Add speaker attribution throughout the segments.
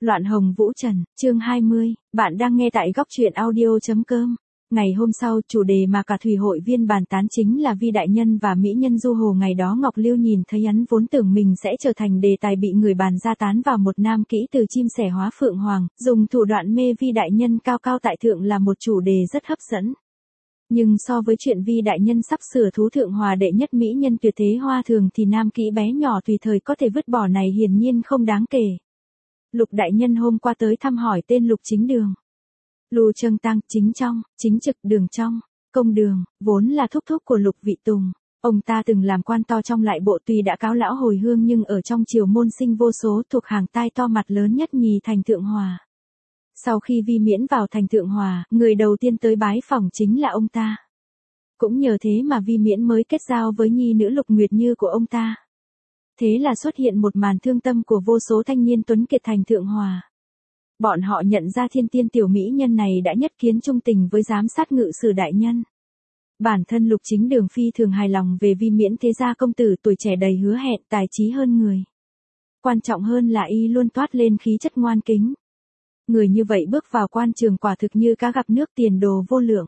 Speaker 1: Loạn hồng vũ trần, chương 20, bạn đang nghe tại góc truyện audio.com. Ngày hôm sau, chủ đề mà cả thủy hội viên bàn tán chính là Vi đại nhân và mỹ nhân du hồ. Ngày đó Ngọc Lưu nhìn thấy hắn vốn tưởng mình sẽ trở thành đề tài bị người bàn ra tán vào một nam kỹ từ chim sẻ hóa phượng hoàng, dùng thủ đoạn mê Vi đại nhân cao cao tại thượng là một chủ đề rất hấp dẫn. Nhưng so với chuyện Vi đại nhân sắp sửa thú thượng hòa đệ nhất mỹ nhân tuyệt thế hoa thường thì nam kỹ bé nhỏ tùy thời có thể vứt bỏ này hiển nhiên không đáng kể. Lục đại nhân hôm qua tới thăm hỏi tên Lục Chính Đường. Lưu Trâng Tăng, chính trong, chính trực, đường trong, công đường, vốn là thúc thúc của Lục Vị Tùng. Ông ta từng làm quan to trong lại bộ, tuy đã cáo lão hồi hương nhưng ở trong triều môn sinh vô số, thuộc hàng tai to mặt lớn nhất nhì thành Thượng Hòa. Sau khi Vi miễn vào thành Thượng Hòa, người đầu tiên tới bái phỏng chính là ông ta. Cũng nhờ thế mà Vi miễn mới kết giao với nhi nữ Lục Nguyệt Như của ông ta. Thế là xuất hiện một màn thương tâm của vô số thanh niên tuấn kiệt thành Thượng Hòa. Bọn họ nhận ra thiên tiên tiểu mỹ nhân này đã nhất kiến trung tình với giám sát ngự sử đại nhân. Bản thân Lục Chính Đường phi thường hài lòng về Vi miễn thế gia công tử tuổi trẻ đầy hứa hẹn, tài trí hơn người. Quan trọng hơn là y luôn toát lên khí chất ngoan kính. Người như vậy bước vào quan trường quả thực như cá gặp nước, tiền đồ vô lượng.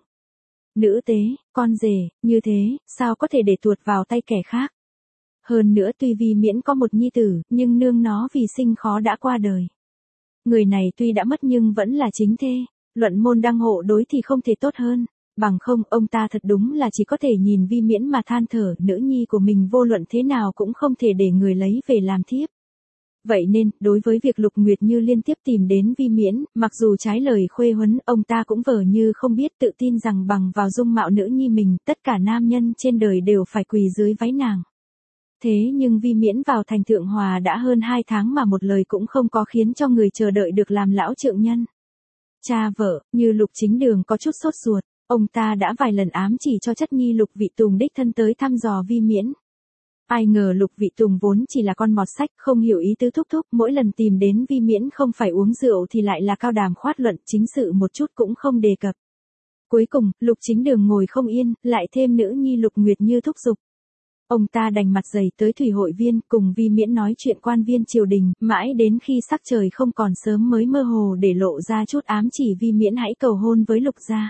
Speaker 1: Nữ tế, con rể, như thế, sao có thể để tuột vào tay kẻ khác. Hơn nữa tuy Vi miễn có một nhi tử, nhưng nương nó vì sinh khó đã qua đời. Người này tuy đã mất nhưng vẫn là chính thê, luận môn đăng hộ đối thì không thể tốt hơn. Bằng không, ông ta thật đúng là chỉ có thể nhìn Vi miễn mà than thở, nữ nhi của mình vô luận thế nào cũng không thể để người lấy về làm thiếp. Vậy nên, đối với việc Lục Nguyệt Như liên tiếp tìm đến Vi miễn, mặc dù trái lời khuê huấn, ông ta cũng vờ như không biết, tự tin rằng bằng vào dung mạo nữ nhi mình, tất cả nam nhân trên đời đều phải quỳ dưới váy nàng. Thế nhưng Vi miễn vào thành Thượng Hòa đã hơn 2 tháng mà một lời cũng không có, khiến cho người chờ đợi được làm lão trượng nhân. Cha vợ, như Lục Chính Đường có chút sốt ruột, ông ta đã vài lần ám chỉ cho chất nhi Lục Vị Tùng đích thân tới thăm dò Vi miễn. Ai ngờ Lục Vị Tùng vốn chỉ là con mọt sách, không hiểu ý tứ thúc thúc, mỗi lần tìm đến Vi miễn không phải uống rượu thì lại là cao đàm khoát luận, chính sự một chút cũng không đề cập. Cuối cùng, Lục Chính Đường ngồi không yên, lại thêm nữ nhi Lục Nguyệt Như thúc giục. Ông ta đành mặt dày tới thủy hội viên, cùng Vi miễn nói chuyện quan viên triều đình, mãi đến khi sắc trời không còn sớm mới mơ hồ để lộ ra chút ám chỉ Vi miễn hãy cầu hôn với Lục gia.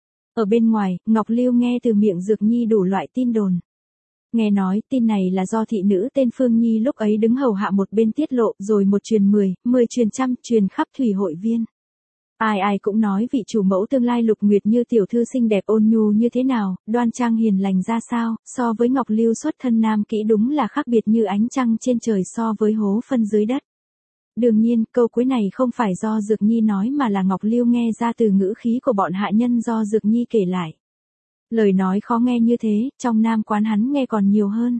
Speaker 1: Ở bên ngoài, Ngọc Lưu nghe từ miệng Dược Nhi đủ loại tin đồn. Nghe nói, tin này là do thị nữ tên Phương Nhi lúc ấy đứng hầu hạ một bên tiết lộ, rồi một truyền 10, 10 truyền trăm, truyền khắp thủy hội viên. Ai ai cũng nói vị chủ mẫu tương lai Lục Nguyệt Như tiểu thư xinh đẹp ôn nhu như thế nào, đoan trang hiền lành ra sao, so với Ngọc Lưu xuất thân nam kỹ đúng là khác biệt như ánh trăng trên trời so với hố phân dưới đất. Đương nhiên, câu cuối này không phải do Dược Nhi nói mà là Ngọc Lưu nghe ra từ ngữ khí của bọn hạ nhân do Dược Nhi kể lại. Lời nói khó nghe như thế, trong nam quán hắn nghe còn nhiều hơn.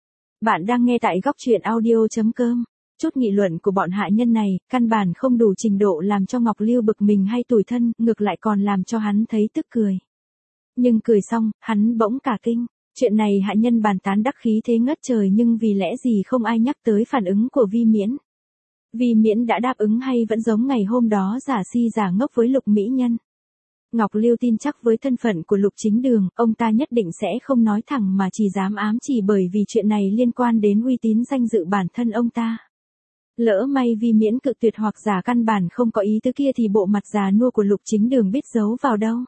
Speaker 1: Bạn đang nghe tại góc truyện audio.com. Chút nghị luận của bọn hạ nhân này, căn bản không đủ trình độ làm cho Ngọc Lưu bực mình hay tủi thân, ngược lại còn làm cho hắn thấy tức cười. Nhưng cười xong, hắn bỗng cả kinh. Chuyện này hạ nhân bàn tán đắc khí thế ngất trời, nhưng vì lẽ gì không ai nhắc tới phản ứng của Vi miễn. Vi miễn đã đáp ứng hay vẫn giống ngày hôm đó giả si giả ngốc với Lục mỹ nhân. Ngọc Lưu tin chắc với thân phận của Lục Chính Đường, ông ta nhất định sẽ không nói thẳng mà chỉ dám ám chỉ, bởi vì chuyện này liên quan đến uy tín danh dự bản thân ông ta. Lỡ may Vi miễn cự tuyệt hoặc giả căn bản không có ý tứ kia thì bộ mặt già nua của Lục Chính Đường biết giấu vào đâu.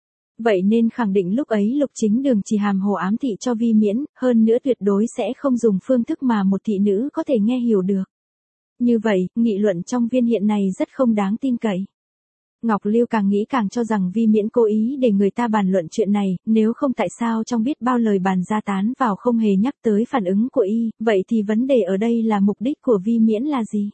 Speaker 1: Vậy nên khẳng định lúc ấy Lục Chính Đường chỉ hàm hồ ám thị cho Vi miễn, hơn nữa tuyệt đối sẽ không dùng phương thức mà một thị nữ có thể nghe hiểu được. Như vậy, nghị luận trong viên hiện này rất không đáng tin cậy. Ngọc Lưu càng nghĩ càng cho rằng Vi miễn cố ý để người ta bàn luận chuyện này, nếu không tại sao trong biết bao lời bàn ra tán vào không hề nhắc tới phản ứng của y, vậy thì vấn đề ở đây là mục đích của Vi miễn là gì?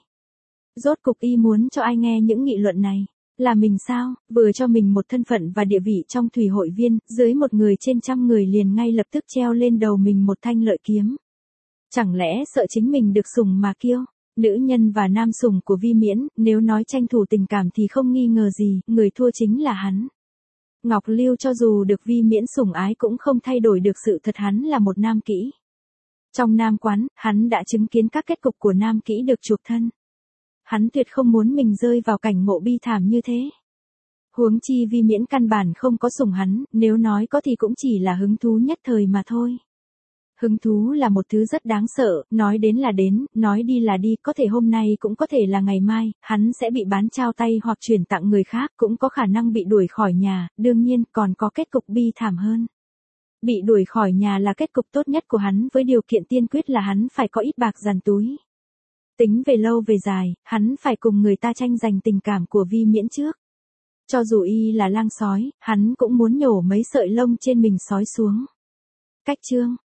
Speaker 1: Rốt cục y muốn cho ai nghe những nghị luận này? Là mình sao? Vừa cho mình một thân phận và địa vị trong thủy hội viên, dưới một người trên trăm người liền ngay lập tức treo lên đầu mình một thanh lợi kiếm. Chẳng lẽ sợ chính mình được sủng mà kiêu? Nữ nhân và nam sủng của Vi miễn, nếu nói tranh thủ tình cảm thì không nghi ngờ gì, người thua chính là hắn. Ngọc Lưu cho dù được Vi miễn sủng ái cũng không thay đổi được sự thật hắn là một nam kỹ. Trong nam quán, hắn đã chứng kiến các kết cục của nam kỹ được chuộc thân. Hắn tuyệt không muốn mình rơi vào cảnh ngộ bi thảm như thế. Huống chi Vi miễn căn bản không có sủng hắn, nếu nói có thì cũng chỉ là hứng thú nhất thời mà thôi. Hứng thú là một thứ rất đáng sợ, nói đến là đến, nói đi là đi, có thể hôm nay cũng có thể là ngày mai, hắn sẽ bị bán trao tay hoặc chuyển tặng người khác, cũng có khả năng bị đuổi khỏi nhà, đương nhiên còn có kết cục bi thảm hơn. Bị đuổi khỏi nhà là kết cục tốt nhất của hắn với điều kiện tiên quyết là hắn phải có ít bạc dàn túi. Tính về lâu về dài, hắn phải cùng người ta tranh giành tình cảm của Vi Miễn trước. Cho dù y là lang sói, hắn cũng muốn nhổ mấy sợi lông trên mình sói xuống. Cách chương